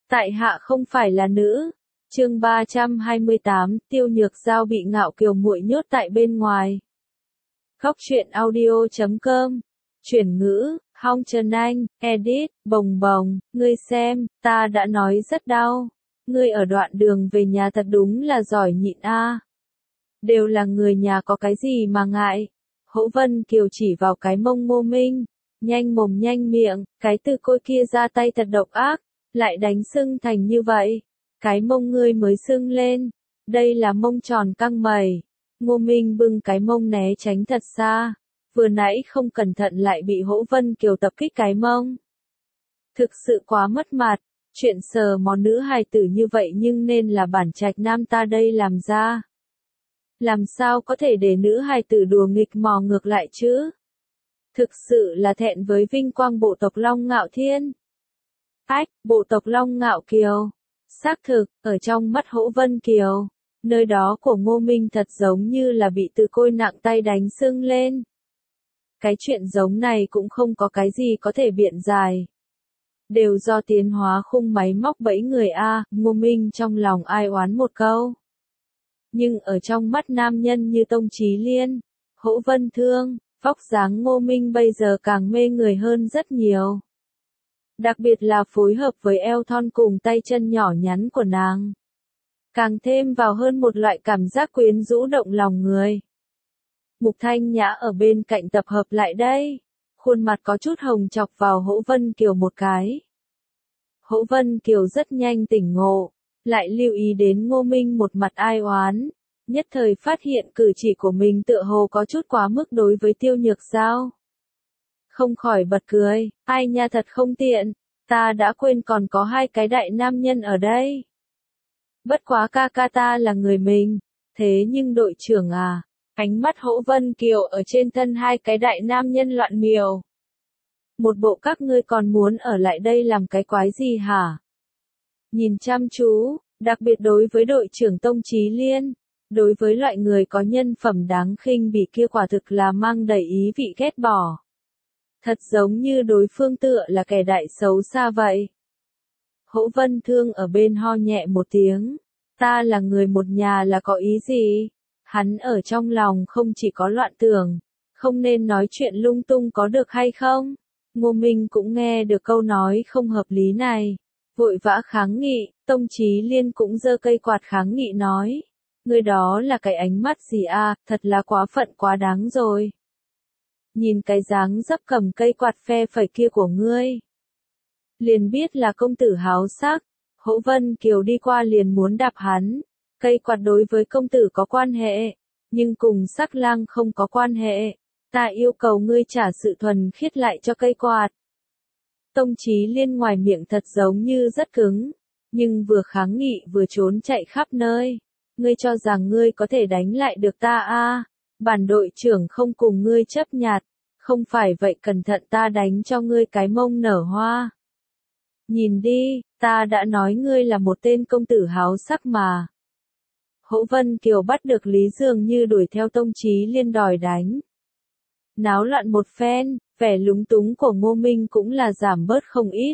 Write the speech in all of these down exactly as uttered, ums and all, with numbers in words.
Tại hạ không phải là nữ. Chương ba trăm hai mươi tám, Tiêu Nhược Giao bị Ngạo Kiều muội nhốt tại bên ngoài. Góc truyện audio chấm com. Chuyển ngữ, Hong Trần Anh, edit, bồng bồng, ngươi xem, ta đã nói rất đau. Ngươi ở đoạn đường về nhà thật đúng là giỏi nhịn a. Đều là người nhà có cái gì mà ngại. Hỗ Vân Kiều chỉ vào cái mông Ngô Minh, nhanh mồm nhanh miệng, cái từ côi kia ra tay thật độc ác, lại đánh sưng thành như vậy. Cái mông ngươi mới sưng lên, đây là mông tròn căng mày. Ngô Minh bưng cái mông né tránh thật xa, vừa nãy không cẩn thận lại bị Hỗ Vân Kiều tập kích cái mông. Thực sự quá mất mặt, chuyện sờ mó nữ hài tử như vậy nhưng nên là bản trạch nam ta đây làm ra. Làm sao có thể để nữ hài tử đùa nghịch mò ngược lại chứ? Thực sự là thẹn với vinh quang bộ tộc Long Ngạo Thiên. Ách, bộ tộc Long Ngạo Kiều. Xác thực, ở trong mắt Hỗ Vân Kiều, nơi đó của Ngô Minh thật giống như là bị từ côi nặng tay đánh sưng lên. Cái chuyện giống này cũng không có cái gì có thể biện giải. Đều do tiến hóa khung máy móc bẫy người A, Ngô Minh trong lòng ai oán một câu. Nhưng ở trong mắt nam nhân như Tông Chí Liên, Hỗ Vân Thương, vóc dáng Ngô Minh bây giờ càng mê người hơn rất nhiều. Đặc biệt là phối hợp với eo thon cùng tay chân nhỏ nhắn của nàng. Càng thêm vào hơn một loại cảm giác quyến rũ động lòng người. Mục Thanh Nhã ở bên cạnh tập hợp lại đây. Khuôn mặt có chút hồng chọc vào Hỗ Vân Kiều một cái. Hỗ Vân Kiều rất nhanh tỉnh ngộ, lại lưu ý đến Ngô Minh một mặt ai oán. Nhất thời phát hiện cử chỉ của mình tựa hồ có chút quá mức đối với Tiêu Nhược Giao. Không khỏi bật cười, ai nha thật không tiện, ta đã quên còn có hai cái đại nam nhân ở đây. Bất quá ca ca ta là người mình, thế nhưng đội trưởng à, ánh mắt Hỗ Vân Kiều ở trên thân hai cái đại nam nhân loạn miều. Một bộ các ngươi còn muốn ở lại đây làm cái quái gì hả? Nhìn chăm chú, đặc biệt đối với đội trưởng Tông Chí Liên, đối với loại người có nhân phẩm đáng khinh bỉ kia quả thực là mang đầy ý vị ghét bỏ. Thật giống như đối phương tựa là kẻ đại xấu xa vậy. Hỗ Vân Thương ở bên ho nhẹ một tiếng. Ta là người một nhà là có ý gì? Hắn ở trong lòng không chỉ có loạn tưởng. Không nên nói chuyện lung tung có được hay không? Ngô Minh cũng nghe được câu nói không hợp lý này. Vội vã kháng nghị, Tông Chí Liên cũng giơ cây quạt kháng nghị nói. Người đó là cái ánh mắt gì à, thật là quá phận quá đáng rồi. Nhìn cái dáng dấp cầm cây quạt phe phẩy kia của ngươi. Liền biết là công tử háo sắc. Hỗ Vân Kiều đi qua liền muốn đạp hắn. Cây quạt đối với công tử có quan hệ, nhưng cùng sắc lang không có quan hệ. Ta yêu cầu ngươi trả sự thuần khiết lại cho cây quạt. Tông Chí Liên ngoài miệng thật giống như rất cứng, nhưng vừa kháng nghị vừa trốn chạy khắp nơi. Ngươi cho rằng ngươi có thể đánh lại được ta à? Bản đội trưởng không cùng ngươi chấp nhặt, không phải vậy cẩn thận ta đánh cho ngươi cái mông nở hoa. Nhìn đi, ta đã nói ngươi là một tên công tử háo sắc mà. Hỗ Vân Kiều bắt được Lý dường như đuổi theo Tông Chí Liên đòi đánh. Náo loạn một phen, vẻ lúng túng của Ngô Minh cũng là giảm bớt không ít.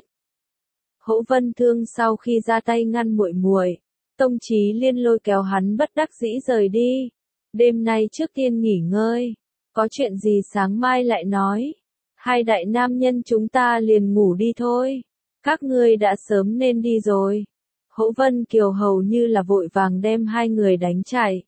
Hỗ Vân Thương sau khi ra tay ngăn muội muội, Tông Chí Liên lôi kéo hắn bất đắc dĩ rời đi. Đêm nay trước tiên nghỉ ngơi, có chuyện gì sáng mai lại nói. Hai đại nam nhân chúng ta liền ngủ đi thôi. Các ngươi đã sớm nên đi rồi. Hỗ Vân Kiều hầu như là vội vàng đem hai người đánh chạy.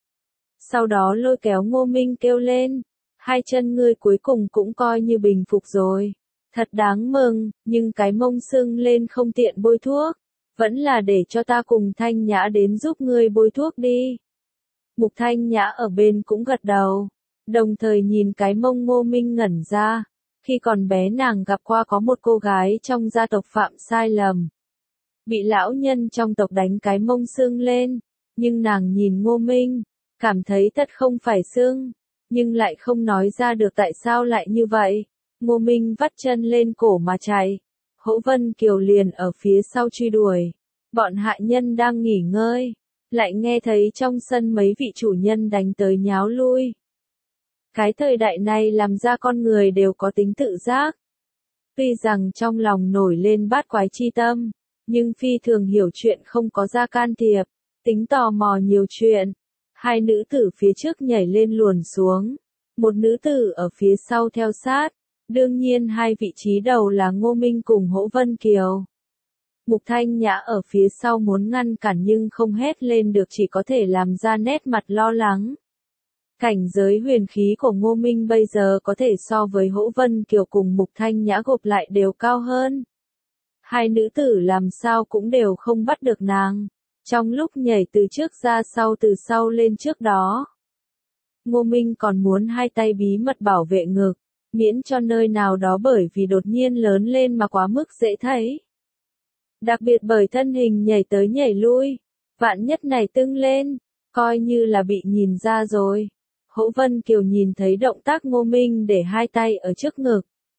Sau đó lôi kéo Ngô Minh kêu lên. Hai chân ngươi cuối cùng cũng coi như bình phục rồi. Thật đáng mừng, nhưng cái mông sưng lên không tiện bôi thuốc. Vẫn là để cho ta cùng Thanh Nhã đến giúp ngươi bôi thuốc đi. Mục Thanh Nhã ở bên cũng gật đầu. Đồng thời nhìn cái mông Ngô Minh ngẩn ra. Khi còn bé nàng gặp qua có một cô gái trong gia tộc phạm sai lầm. Bị lão nhân trong tộc đánh cái mông sưng lên. Nhưng nàng nhìn Ngô Minh, cảm thấy thật không phải sưng. Nhưng lại không nói ra được tại sao lại như vậy. Ngô Minh vắt chân lên cổ mà chạy. Hỗ Vân Kiều liền ở phía sau truy đuổi. Bọn hạ nhân đang nghỉ ngơi. Lại nghe thấy trong sân mấy vị chủ nhân đánh tới nháo lui. Cái thời đại này làm ra con người đều có tính tự giác. Tuy rằng trong lòng nổi lên bát quái chi tâm, nhưng phi thường hiểu chuyện không có ra can thiệp, tính tò mò nhiều chuyện. Hai nữ tử phía trước nhảy lên luồn xuống, một nữ tử ở phía sau theo sát, đương nhiên hai vị trí đầu là Ngô Minh cùng Hỗ Vân Kiều. Mục Thanh Nhã ở phía sau muốn ngăn cản nhưng không hét lên được, chỉ có thể làm ra nét mặt lo lắng. Cảnh giới huyền khí của Ngô Minh bây giờ có thể so với Hỗ Vân Kiều cùng Mục Thanh Nhã gộp lại đều cao hơn. Hai nữ tử làm sao cũng đều không bắt được nàng. Trong lúc nhảy từ trước ra sau từ sau lên trước đó, Ngô Minh còn muốn hai tay bí mật bảo vệ ngực, miễn cho nơi nào đó bởi vì đột nhiên lớn lên mà quá mức dễ thấy. Đặc biệt bởi thân hình nhảy tới nhảy lui, vạn nhất này tưng lên, coi như là bị nhìn ra rồi. Hỗ Vân Kiều nhìn thấy động tác Ngô Minh để hai tay ở trước ngực,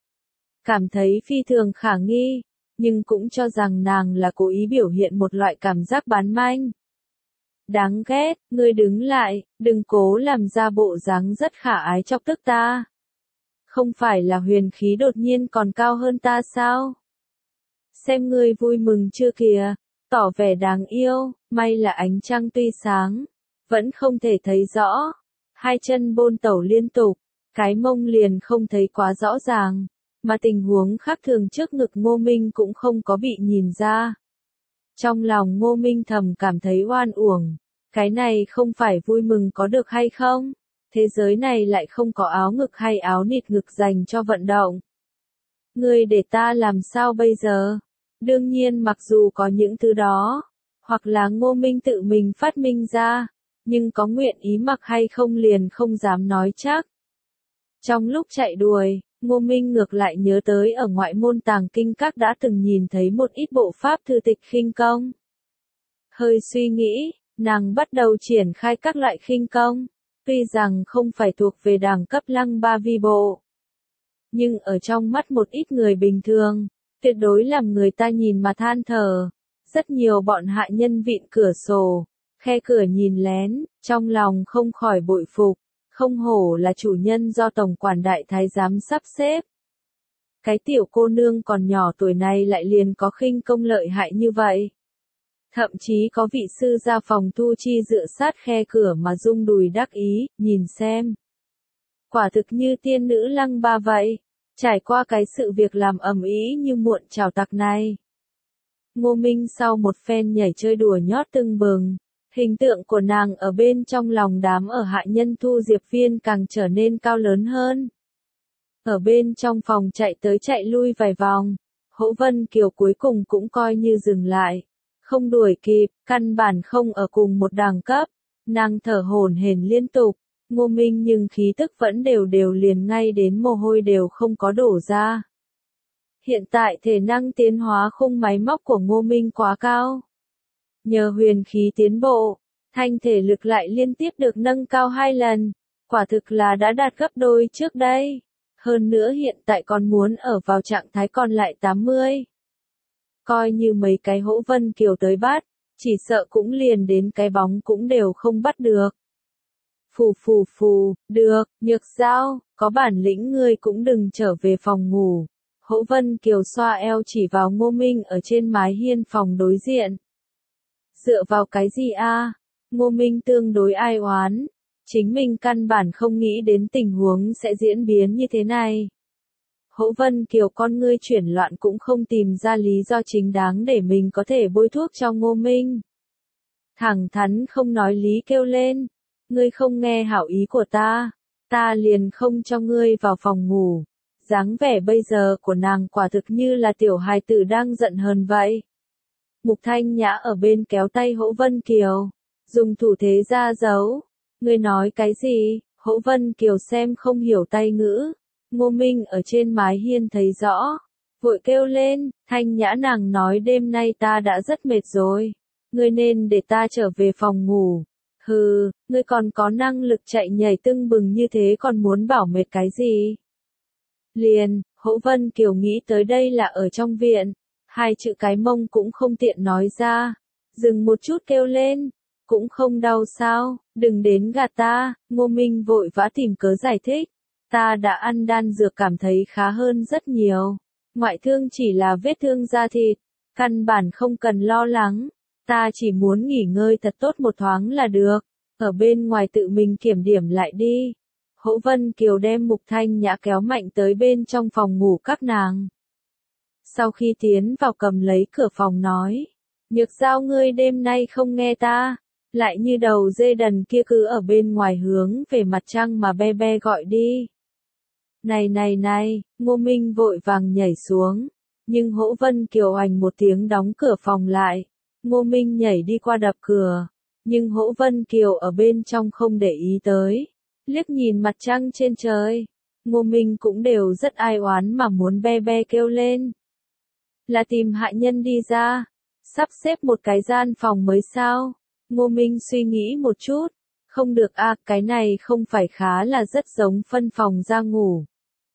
cảm thấy phi thường khả nghi, nhưng cũng cho rằng nàng là cố ý biểu hiện một loại cảm giác bán manh. Đáng ghét, ngươi đứng lại, đừng cố làm ra bộ dáng rất khả ái chọc tức ta. Không phải là huyền khí đột nhiên còn cao hơn ta sao? Xem ngươi vui mừng chưa kìa, tỏ vẻ đáng yêu, may là ánh trăng tuy sáng, vẫn không thể thấy rõ. Hai chân bôn tẩu liên tục, cái mông liền không thấy quá rõ ràng, mà tình huống khác thường trước ngực Ngô Minh cũng không có bị nhìn ra. Trong lòng Ngô Minh thầm cảm thấy oan uổng, cái này không phải vui mừng có được hay không? Thế giới này lại không có áo ngực hay áo nịt ngực dành cho vận động. Ngươi để ta làm sao bây giờ? Đương nhiên mặc dù có những thứ đó, hoặc là Ngô Minh tự mình phát minh ra, nhưng có nguyện ý mặc hay không liền không dám nói chắc. Trong lúc chạy đuổi, Ngô Minh ngược lại nhớ tới ở ngoại môn tàng kinh các đã từng nhìn thấy một ít bộ pháp thư tịch khinh công. Hơi suy nghĩ, nàng bắt đầu triển khai các loại khinh công, tuy rằng không phải thuộc về đẳng cấp lăng ba vi bộ, nhưng ở trong mắt một ít người bình thường, tuyệt đối làm người ta nhìn mà than thở. Rất nhiều bọn hạ nhân vịn cửa sổ, khe cửa nhìn lén, trong lòng không khỏi bội phục, không hổ là chủ nhân do tổng quản đại thái giám sắp xếp. Cái tiểu cô nương còn nhỏ tuổi này lại liền có khinh công lợi hại như vậy. Thậm chí có vị sư ra phòng thu chi dựa sát khe cửa mà rung đùi đắc ý, nhìn xem. Quả thực như tiên nữ lăng ba vậy, trải qua cái sự việc làm ầm ĩ như muộn chào tặc này. Ngô Minh sau một phen nhảy chơi đùa nhót tưng bừng, hình tượng của nàng ở bên trong lòng đám ở hạ nhân thu diệp viên càng trở nên cao lớn hơn. Ở bên trong phòng chạy tới chạy lui vài vòng, Hỗ Vân Kiều cuối cùng cũng coi như dừng lại. Không đuổi kịp, căn bản không ở cùng một đẳng cấp, nàng thở hổn hển liên tục, Ngô Minh nhưng khí tức vẫn đều đều liền ngay đến mồ hôi đều không có đổ ra. Hiện tại thể năng tiến hóa khung máy móc của Ngô Minh quá cao. Nhờ huyền khí tiến bộ, thanh thể lực lại liên tiếp được nâng cao hai lần, quả thực là đã đạt gấp đôi trước đây. Hơn nữa hiện tại còn muốn ở vào trạng thái còn lại tám mươi. Coi như mấy cái Hỗ Vân Kiều tới bắt, chỉ sợ cũng liền đến cái bóng cũng đều không bắt được. Phù phù phù, được, Nhược Giao, có bản lĩnh ngươi cũng đừng trở về phòng ngủ. Hỗ Vân Kiều xoa eo chỉ vào Ngô Minh ở trên mái hiên phòng đối diện. Dựa vào cái gì a? Ngô Minh tương đối ai oán, chính mình căn bản không nghĩ đến tình huống sẽ diễn biến như thế này. Hỗ Vân Kiều con ngươi chuyển loạn cũng không tìm ra lý do chính đáng để mình có thể bôi thuốc cho Ngô Minh. Thẳng thắn không nói lý kêu lên, ngươi không nghe hảo ý của ta, ta liền không cho ngươi vào phòng ngủ. Dáng vẻ bây giờ của nàng quả thực như là tiểu hài tử đang giận hờn vậy. Mục Thanh Nhã ở bên kéo tay Hỗ Vân Kiều, dùng thủ thế ra dấu. Ngươi nói cái gì? Hỗ Vân Kiều xem không hiểu tay ngữ. Ngô Minh ở trên mái hiên thấy rõ, vội kêu lên, Thanh Nhã nàng nói đêm nay ta đã rất mệt rồi, ngươi nên để ta trở về phòng ngủ. Hừ, ngươi còn có năng lực chạy nhảy tưng bừng như thế còn muốn bảo mệt cái gì? Liền, Hỗ Vân Kiều nghĩ tới đây là ở trong viện, hai chữ cái mông cũng không tiện nói ra, dừng một chút kêu lên, cũng không đau sao, đừng đến gạt ta. Ngô Minh vội vã tìm cớ giải thích. Ta đã ăn đan dược cảm thấy khá hơn rất nhiều. Ngoại thương chỉ là vết thương da thịt, Căn bản không cần lo lắng, ta chỉ muốn nghỉ ngơi thật tốt một thoáng là được, ở bên ngoài tự mình kiểm điểm lại đi. Hỗ Vân Kiều đem Mục Thanh Nhã kéo mạnh tới bên trong phòng ngủ các nàng. Sau khi tiến vào cầm lấy cửa phòng nói, Nhược Giao ngươi đêm nay không nghe ta, lại như đầu dê đần kia cứ ở bên ngoài hướng về mặt trăng mà be be gọi đi. Này này này, Ngô Minh vội vàng nhảy xuống, nhưng Hỗ Vân Kiều oành một tiếng đóng cửa phòng lại. Ngô Minh nhảy đi qua đập cửa, nhưng Hỗ Vân Kiều ở bên trong không để ý tới, liếc nhìn mặt trăng trên trời. Ngô Minh cũng đều rất ai oán mà muốn be be kêu lên. Là tìm hạ nhân đi ra, sắp xếp một cái gian phòng mới sao? Ngô Minh suy nghĩ một chút, không được a, à, cái này không phải khá là rất giống phân phòng ra ngủ.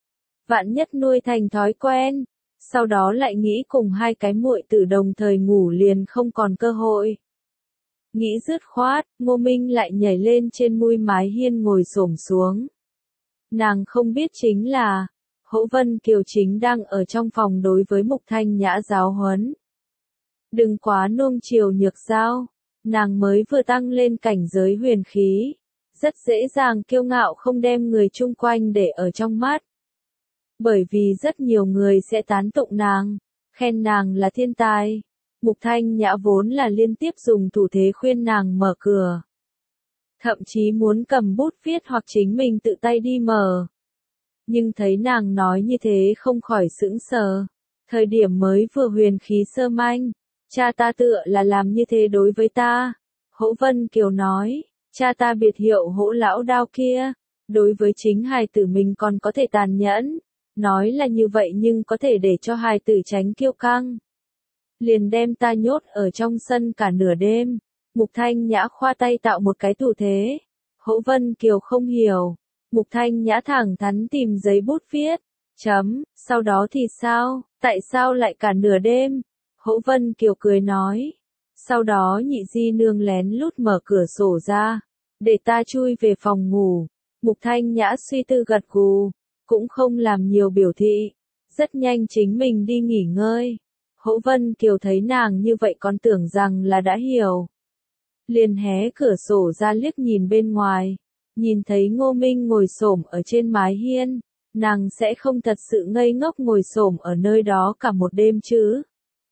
Vạn nhất nuôi thành thói quen, sau đó lại nghĩ cùng hai cái muội tử đồng thời ngủ liền không còn cơ hội. Nghĩ dứt khoát, Ngô Minh lại nhảy lên trên mui mái hiên ngồi xổm xuống. Nàng không biết chính là, Hỗ Vân Kiều chính đang ở trong phòng đối với Mục Thanh Nhã giáo huấn. Đừng quá nuông chiều Nhược Giao, nàng mới vừa tăng lên cảnh giới huyền khí, rất dễ dàng kiêu ngạo không đem người chung quanh để ở trong mắt. Bởi vì rất nhiều người sẽ tán tụng nàng, khen nàng là thiên tài. Mục Thanh Nhã vốn là liên tiếp dùng thủ thế khuyên nàng mở cửa. Thậm chí muốn cầm bút viết hoặc chính mình tự tay đi mở. Nhưng thấy nàng nói như thế không khỏi sững sờ. Thời điểm mới vừa huyền khí sơ manh, cha ta tựa là làm như thế đối với ta. Hỗ Vân Kiều nói, cha ta biệt hiệu Hỗ lão đao kia, đối với chính hài tử mình còn có thể tàn nhẫn. Nói là như vậy nhưng có thể để cho hài tử tránh kiêu căng. Liền đem ta nhốt ở trong sân cả nửa đêm. Mục Thanh Nhã khoa tay tạo một cái thủ thế. Hỗ Vân Kiều không hiểu. Mục Thanh Nhã thẳng thắn tìm giấy bút viết. Chấm, sau đó thì sao, tại sao lại cả nửa đêm? Hỗ Vân Kiều cười nói. Sau đó nhị di nương lén lút mở cửa sổ ra, để ta chui về phòng ngủ. Mục Thanh Nhã suy tư gật gù, cũng không làm nhiều biểu thị. Rất nhanh chính mình đi nghỉ ngơi. Hỗ Vân Kiều thấy nàng như vậy còn tưởng rằng là đã hiểu. Liền hé cửa sổ ra liếc nhìn bên ngoài, nhìn thấy Ngô Minh ngồi xổm ở trên mái hiên, nàng sẽ không thật sự ngây ngốc ngồi xổm ở nơi đó cả một đêm chứ.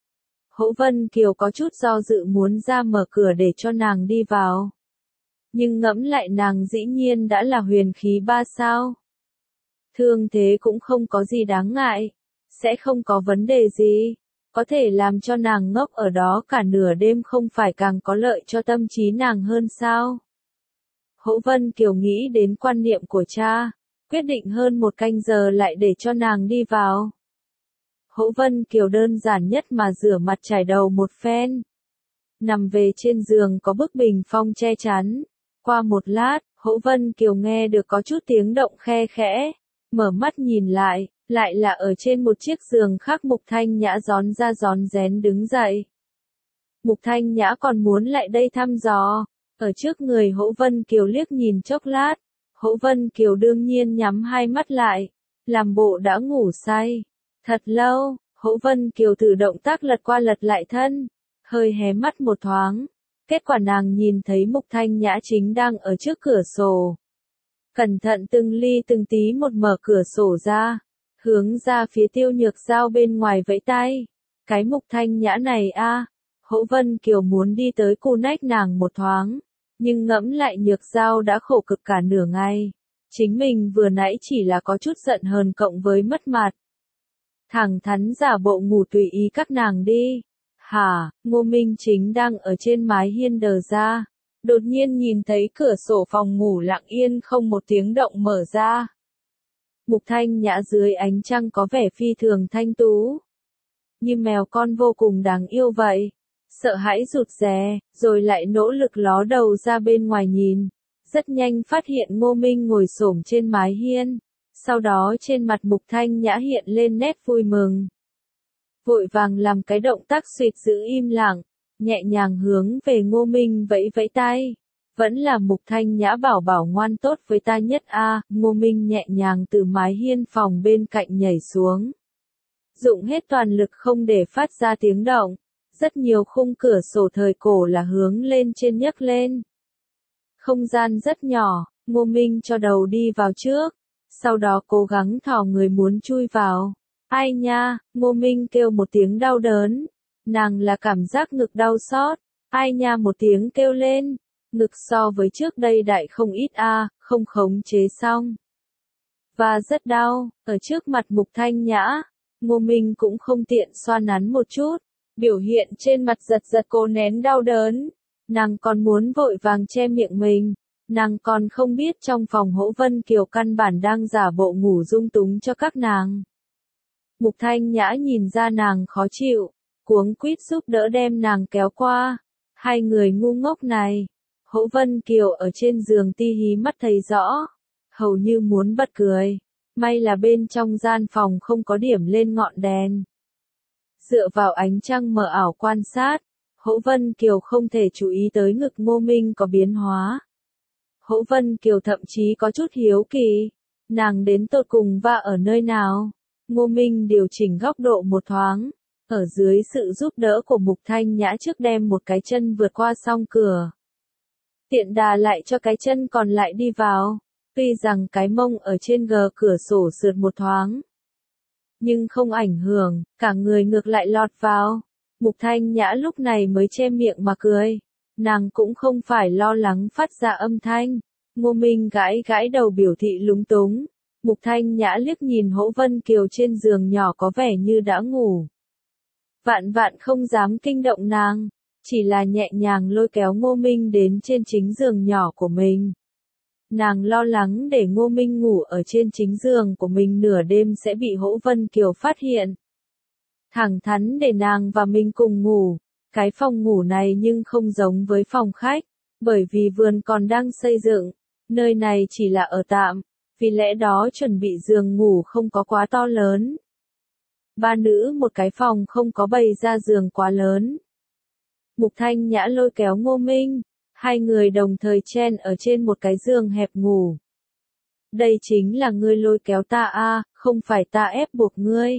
Hỗ Vân Kiều có chút do dự muốn ra mở cửa để cho nàng đi vào. Nhưng ngẫm lại nàng dĩ nhiên đã là huyền khí ba sao. Thương thế cũng không có gì đáng ngại, sẽ không có vấn đề gì. Có thể làm cho nàng ngốc ở đó cả nửa đêm không phải càng có lợi cho tâm trí nàng hơn sao? Hỗ Vân Kiều nghĩ đến quan niệm của cha, quyết định hơn một canh giờ lại để cho nàng đi vào. Hỗ Vân Kiều đơn giản nhất mà rửa mặt chải đầu một phen. Nằm về trên giường có bức bình phong che chắn. Qua một lát, Hỗ Vân Kiều nghe được có chút tiếng động khe khẽ. Mở mắt nhìn lại, lại là ở trên một chiếc giường khác Mục Thanh Nhã rón ra rón rén đứng dậy. Mục Thanh Nhã còn muốn lại đây thăm dò, ở trước người Hỗ Vân Kiều liếc nhìn chốc lát, Hỗ Vân Kiều đương nhiên nhắm hai mắt lại, làm bộ đã ngủ say. Thật lâu, Hỗ Vân Kiều thử động tác lật qua lật lại thân, hơi hé mắt một thoáng, kết quả nàng nhìn thấy Mục Thanh Nhã chính đang ở trước cửa sổ. Cẩn thận từng ly từng tí một mở cửa sổ ra, hướng ra phía Tiêu Nhược Giao bên ngoài vẫy tay. Cái Mục Thanh Nhã này a, à, Hỗ Vân Kiều muốn đi tới cu nách nàng một thoáng, nhưng ngẫm lại Nhược Giao đã khổ cực cả nửa ngày, chính mình vừa nãy chỉ là có chút giận hờn cộng với mất mặt. Thẳng thắn giả bộ ngủ tùy ý các nàng đi. Hả, Ngô Minh chính đang ở trên mái hiên đờ ra, đột nhiên nhìn thấy cửa sổ phòng ngủ lặng yên không một tiếng động mở ra. Mục Thanh Nhã dưới ánh trăng có vẻ phi thường thanh tú, như mèo con vô cùng đáng yêu vậy. Sợ hãi rụt rè, rồi lại nỗ lực ló đầu ra bên ngoài nhìn. Rất nhanh phát hiện Ngô Minh ngồi xổm trên mái hiên. Sau đó trên mặt Mục Thanh Nhã hiện lên nét vui mừng. Vội vàng làm cái động tác suýt giữ im lặng, nhẹ nhàng hướng về Ngô Minh vẫy vẫy tay. Vẫn là Mục Thanh Nhã bảo bảo ngoan tốt với ta nhất a. À, Ngô Minh nhẹ nhàng từ mái hiên phòng bên cạnh nhảy xuống. dụng hết toàn lực không để phát ra tiếng động. Rất nhiều khung cửa sổ thời cổ là hướng lên trên nhấc lên. Không gian rất nhỏ, Ngô Minh cho đầu đi vào trước, sau đó cố gắng thò người muốn chui vào. Ai nha, Ngô Minh kêu một tiếng đau đớn, nàng là cảm giác ngực đau xót. Ai nha một tiếng kêu lên, ngực so với trước đây đại không ít a, à, không khống chế xong. Và rất đau, ở trước mặt Mục Thanh Nhã, Ngô Minh cũng không tiện xoa nắn một chút, biểu hiện trên mặt giật giật cố nén đau đớn. Nàng còn muốn vội vàng che miệng mình, nàng còn không biết trong phòng Hỗ Vân Kiều căn bản đang giả bộ ngủ dung túng cho các nàng. Mục Thanh Nhã nhìn ra nàng khó chịu, cuống quýt giúp đỡ đem nàng kéo qua. Hai người ngu ngốc này, Hỗ Vân Kiều ở trên giường ti hí mắt thấy rõ, hầu như muốn bật cười. May là bên trong gian phòng không có điểm lên ngọn đèn. Dựa vào ánh trăng mờ ảo quan sát, Hỗ Vân Kiều không thể chú ý tới ngực Ngô Minh có biến hóa. Hỗ Vân Kiều thậm chí có chút hiếu kỳ, nàng đến tột cùng va ở nơi nào. Ngô Minh điều chỉnh góc độ một thoáng, ở dưới sự giúp đỡ của Mục Thanh Nhã trước đem một cái chân vượt qua song cửa. Tiện đà lại cho cái chân còn lại đi vào, tuy rằng cái mông ở trên gờ cửa sổ sượt một thoáng. Nhưng không ảnh hưởng, cả người ngược lại lọt vào. Mục Thanh Nhã lúc này mới che miệng mà cười, nàng cũng không phải lo lắng phát ra âm thanh. Ngô Minh gãi gãi đầu biểu thị lúng túng. Mục Thanh Nhã liếc nhìn Hỗ Vân Kiều trên giường nhỏ có vẻ như đã ngủ. Vạn vạn không dám kinh động nàng, chỉ là nhẹ nhàng lôi kéo Ngô Minh đến trên chính giường nhỏ của mình. Nàng lo lắng để Ngô Minh ngủ ở trên chính giường của mình nửa đêm sẽ bị Hỗ Vân Kiều phát hiện. Thẳng thắn để nàng và mình cùng ngủ, cái phòng ngủ này nhưng không giống với phòng khách, bởi vì vườn còn đang xây dựng, nơi này chỉ là ở tạm, vì lẽ đó chuẩn bị giường ngủ không có quá to lớn. Ba nữ một cái phòng không có bày ra giường quá lớn. Mục Thanh Nhã lôi kéo Ngô Minh, hai người đồng thời chen ở trên một cái giường hẹp ngủ. Đây chính là ngươi lôi kéo ta a, không phải ta ép buộc ngươi.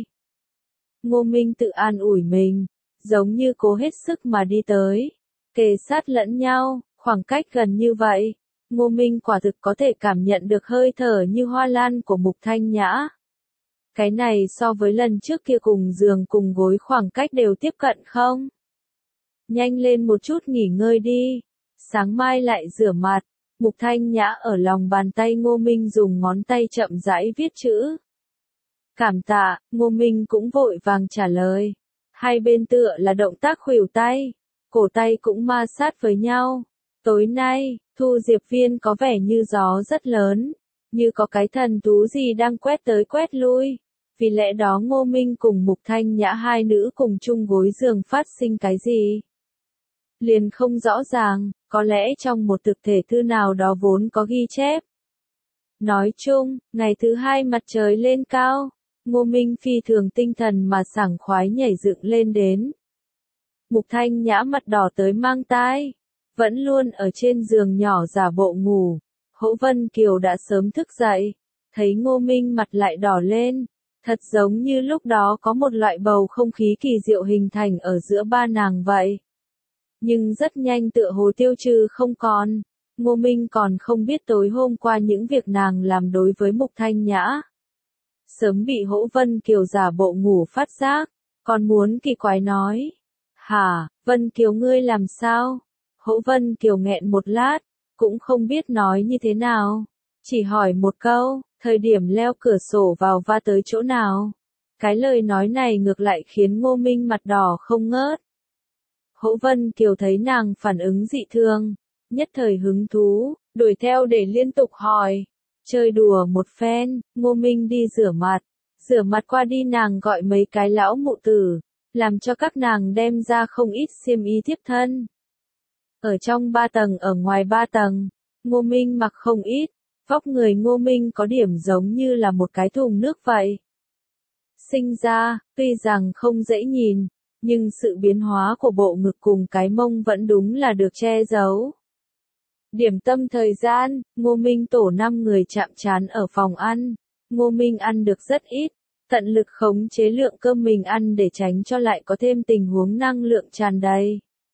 Ngô Minh tự an ủi mình, giống như cố hết sức mà đi tới, kề sát lẫn nhau, khoảng cách gần như vậy. Ngô Minh quả thực có thể cảm nhận được hơi thở như hoa lan của Mục Thanh Nhã. Cái này so với lần trước kia cùng giường cùng gối khoảng cách đều tiếp cận không? Nhanh lên một chút nghỉ ngơi đi, sáng mai lại rửa mặt. Mục Thanh Nhã ở lòng bàn tay Ngô Minh dùng ngón tay chậm rãi viết chữ. Cảm tạ, Ngô Minh cũng vội vàng trả lời. Hai bên tựa là động tác khuỷu tay, cổ tay cũng ma sát với nhau. Tối nay, Thu Diệp Viên có vẻ như gió rất lớn, như có cái thần thú gì đang quét tới quét lui. Vì lẽ đó Ngô Minh cùng Mục Thanh Nhã hai nữ cùng chung gối giường phát sinh cái gì? Liền không rõ ràng, có lẽ trong một thực thể thư nào đó vốn có ghi chép. Nói chung, ngày thứ hai mặt trời lên cao, Ngô Minh phi thường tinh thần mà sảng khoái nhảy dựng lên đến. Mục Thanh Nhã mặt đỏ tới mang tai, vẫn luôn ở trên giường nhỏ giả bộ ngủ. Hỗ Vân Kiều đã sớm thức dậy, thấy Ngô Minh mặt lại đỏ lên, thật giống như lúc đó có một loại bầu không khí kỳ diệu hình thành ở giữa ba nàng vậy. Nhưng rất nhanh tựa hồ tiêu trừ không còn. Ngô Minh còn không biết tối hôm qua những việc nàng làm đối với Mục Thanh Nhã. Sớm bị Hỗ Vân Kiều giả bộ ngủ phát giác, còn muốn kỳ quái nói. Hả, Vân Kiều ngươi làm sao? Hỗ Vân Kiều nghẹn một lát, cũng không biết nói như thế nào. Chỉ hỏi một câu, thời điểm leo cửa sổ vào va tới chỗ nào? Cái lời nói này ngược lại khiến Ngô Minh mặt đỏ không ngớt. Hỗ Vân Kiều thấy nàng phản ứng dị thường, nhất thời hứng thú, đuổi theo để liên tục hỏi. Chơi đùa một phen, Ngô Minh đi rửa mặt. Rửa mặt qua đi nàng gọi mấy cái lão mụ tử, làm cho các nàng đem ra không ít xiêm y thiếp thân. Ở trong ba tầng ở ngoài ba tầng, Ngô Minh mặc không ít, vóc người Ngô Minh có điểm giống như là một cái thùng nước vậy. Sinh ra, tuy rằng không dễ nhìn, nhưng sự biến hóa của bộ ngực cùng cái mông vẫn đúng là được che giấu. Điểm tâm thời gian, Ngô Minh tổ năm người chạm trán ở phòng ăn. Ngô Minh ăn được rất ít, Tận lực khống chế lượng cơm mình ăn để tránh cho lại có thêm tình huống năng lượng tràn đầy.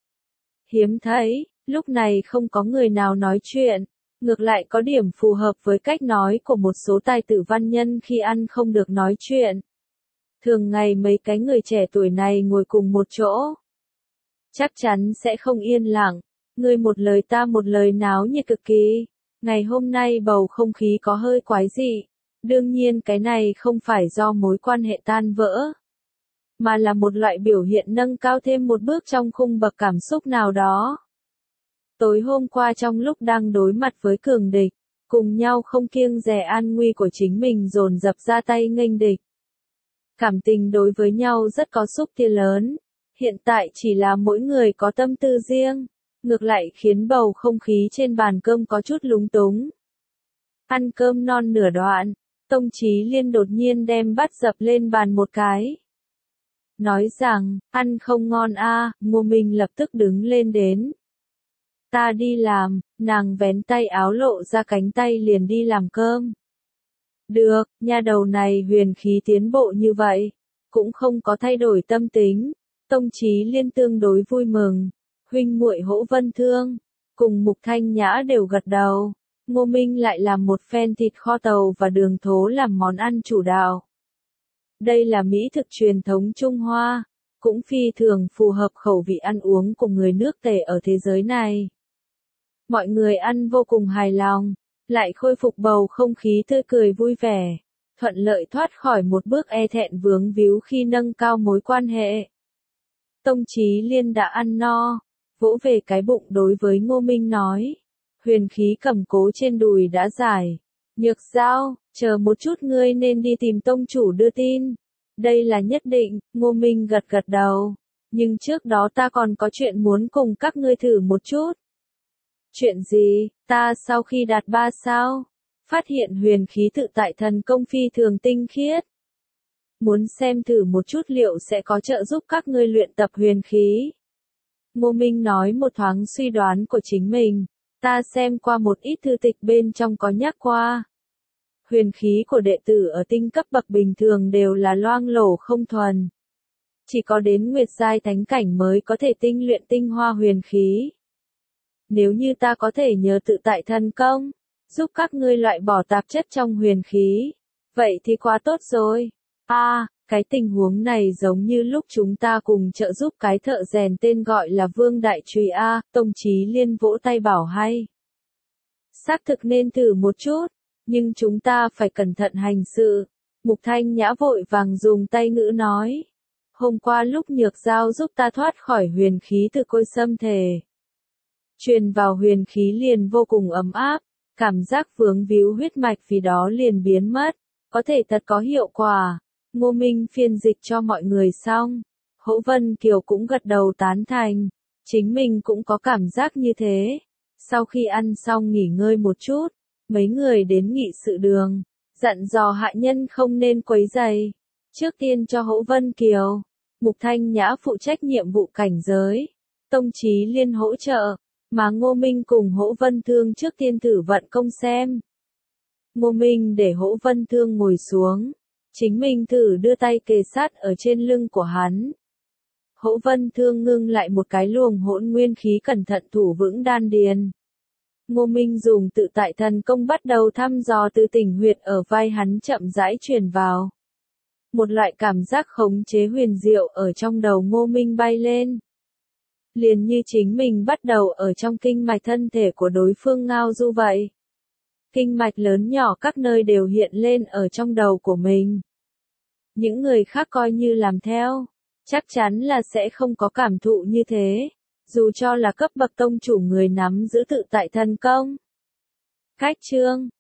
Hiếm thấy, lúc này không có người nào nói chuyện, ngược lại có điểm phù hợp với cách nói của một số tài tử văn nhân khi ăn không được nói chuyện. Thường ngày mấy cái người trẻ tuổi này ngồi cùng một chỗ, chắc chắn sẽ không yên lặng, người một lời ta một lời náo nhiệt cực kỳ. Ngày hôm nay bầu không khí có hơi quái dị, đương nhiên cái này không phải do mối quan hệ tan vỡ, mà là một loại biểu hiện nâng cao thêm một bước trong khung bậc cảm xúc nào đó. Tối hôm qua trong lúc đang đối mặt với cường địch, cùng nhau không kiêng dè an nguy của chính mình dồn dập ra tay nghênh địch. Cảm tình đối với nhau rất có xúc tia lớn, hiện tại chỉ là mỗi người có tâm tư riêng, ngược lại khiến bầu không khí trên bàn cơm có chút lúng túng. Ăn cơm non nửa đoạn, Tông Chí Liên đột nhiên đem bát dập lên bàn một cái. Nói rằng, ăn không ngon a, à, Ngô Minh lập tức đứng lên đến. Ta đi làm, nàng vén tay áo lộ ra cánh tay liền đi làm cơm. Được, nha đầu này huyền khí tiến bộ như vậy, cũng không có thay đổi tâm tính. Tông Chí Liên tương đối vui mừng, huynh muội Hỗ Vân Thương, cùng Mục Thanh Nhã đều gật đầu. Ngô Minh lại làm một phen thịt kho tàu và đường thố làm món ăn chủ đạo. Đây là mỹ thực truyền thống Trung Hoa, cũng phi thường phù hợp khẩu vị ăn uống của người nước Tề ở thế giới này. Mọi người ăn vô cùng hài lòng, lại khôi phục bầu không khí tươi cười vui vẻ, thuận lợi thoát khỏi một bước e thẹn vướng víu khi nâng cao mối quan hệ. Tông Chí Liên đã ăn no, vỗ về cái bụng đối với Ngô Minh nói, huyền khí cầm cố trên đùi đã giải. Nhược Giao, chờ một chút ngươi nên đi tìm tông chủ đưa tin. Đây là nhất định, Ngô Minh gật gật đầu. Nhưng trước đó ta còn có chuyện muốn cùng các ngươi thử một chút. Chuyện gì? Ta sau khi đạt ba sao, phát hiện huyền khí tự tại thần công phi thường tinh khiết. Muốn xem thử một chút liệu sẽ có trợ giúp các ngươi luyện tập huyền khí. Ngô Minh nói một thoáng suy đoán của chính mình. Ta xem qua một ít thư tịch bên trong có nhắc qua. Huyền khí của đệ tử ở tinh cấp bậc bình thường đều là loang lổ không thuần. Chỉ có đến Nguyệt giai thánh cảnh mới có thể tinh luyện tinh hoa huyền khí. Nếu như ta có thể nhờ tự tại thần công, giúp các ngươi loại bỏ tạp chất trong huyền khí, vậy thì quá tốt rồi. A, à, cái tình huống này giống như lúc chúng ta cùng trợ giúp cái thợ rèn tên gọi là Vương Đại Trùy A, Tông Chí Liên vỗ tay bảo hay. Xác thực nên thử một chút, nhưng chúng ta phải cẩn thận hành sự. Mục Thanh Nhã vội vàng dùng tay ngữ nói. Hôm qua lúc Nhược Giao giúp ta thoát khỏi huyền khí từ côi xâm thể. Truyền vào huyền khí liền vô cùng ấm áp, cảm giác vướng víu huyết mạch vì đó liền biến mất, có thể thật có hiệu quả. Ngô Minh phiên dịch cho mọi người xong, Hỗ Vân Kiều cũng gật đầu tán thành, chính mình cũng có cảm giác như thế. Sau khi ăn xong nghỉ ngơi một chút, mấy người đến nghị sự đường, dặn dò hạ nhân không nên quấy rầy. Trước tiên cho Hỗ Vân Kiều, Mục Thanh Nhã phụ trách nhiệm vụ cảnh giới, Tông Chí Liên hỗ trợ, mà Ngô Minh cùng Hỗ Vân Thương trước tiên thử vận công xem. Ngô Minh để Hỗ Vân Thương ngồi xuống, chính mình thử đưa tay kề sát ở trên lưng của hắn. Hỗ Vân Thương ngưng lại một cái luồng hỗn nguyên khí cẩn thận thủ vững đan điền. Ngô Minh dùng tự tại thần công bắt đầu thăm dò từ tỉnh huyệt ở vai hắn chậm rãi truyền vào. Một loại cảm giác khống chế huyền diệu ở trong đầu Ngô Minh bay lên. Liền như chính mình bắt đầu ở trong kinh mạch thân thể của đối phương ngao du vậy. Kinh mạch lớn nhỏ các nơi đều hiện lên ở trong đầu của mình. Những người khác coi như làm theo, chắc chắn là sẽ không có cảm thụ như thế, dù cho là cấp bậc tông chủ người nắm giữ tự tại thần công. Cách chương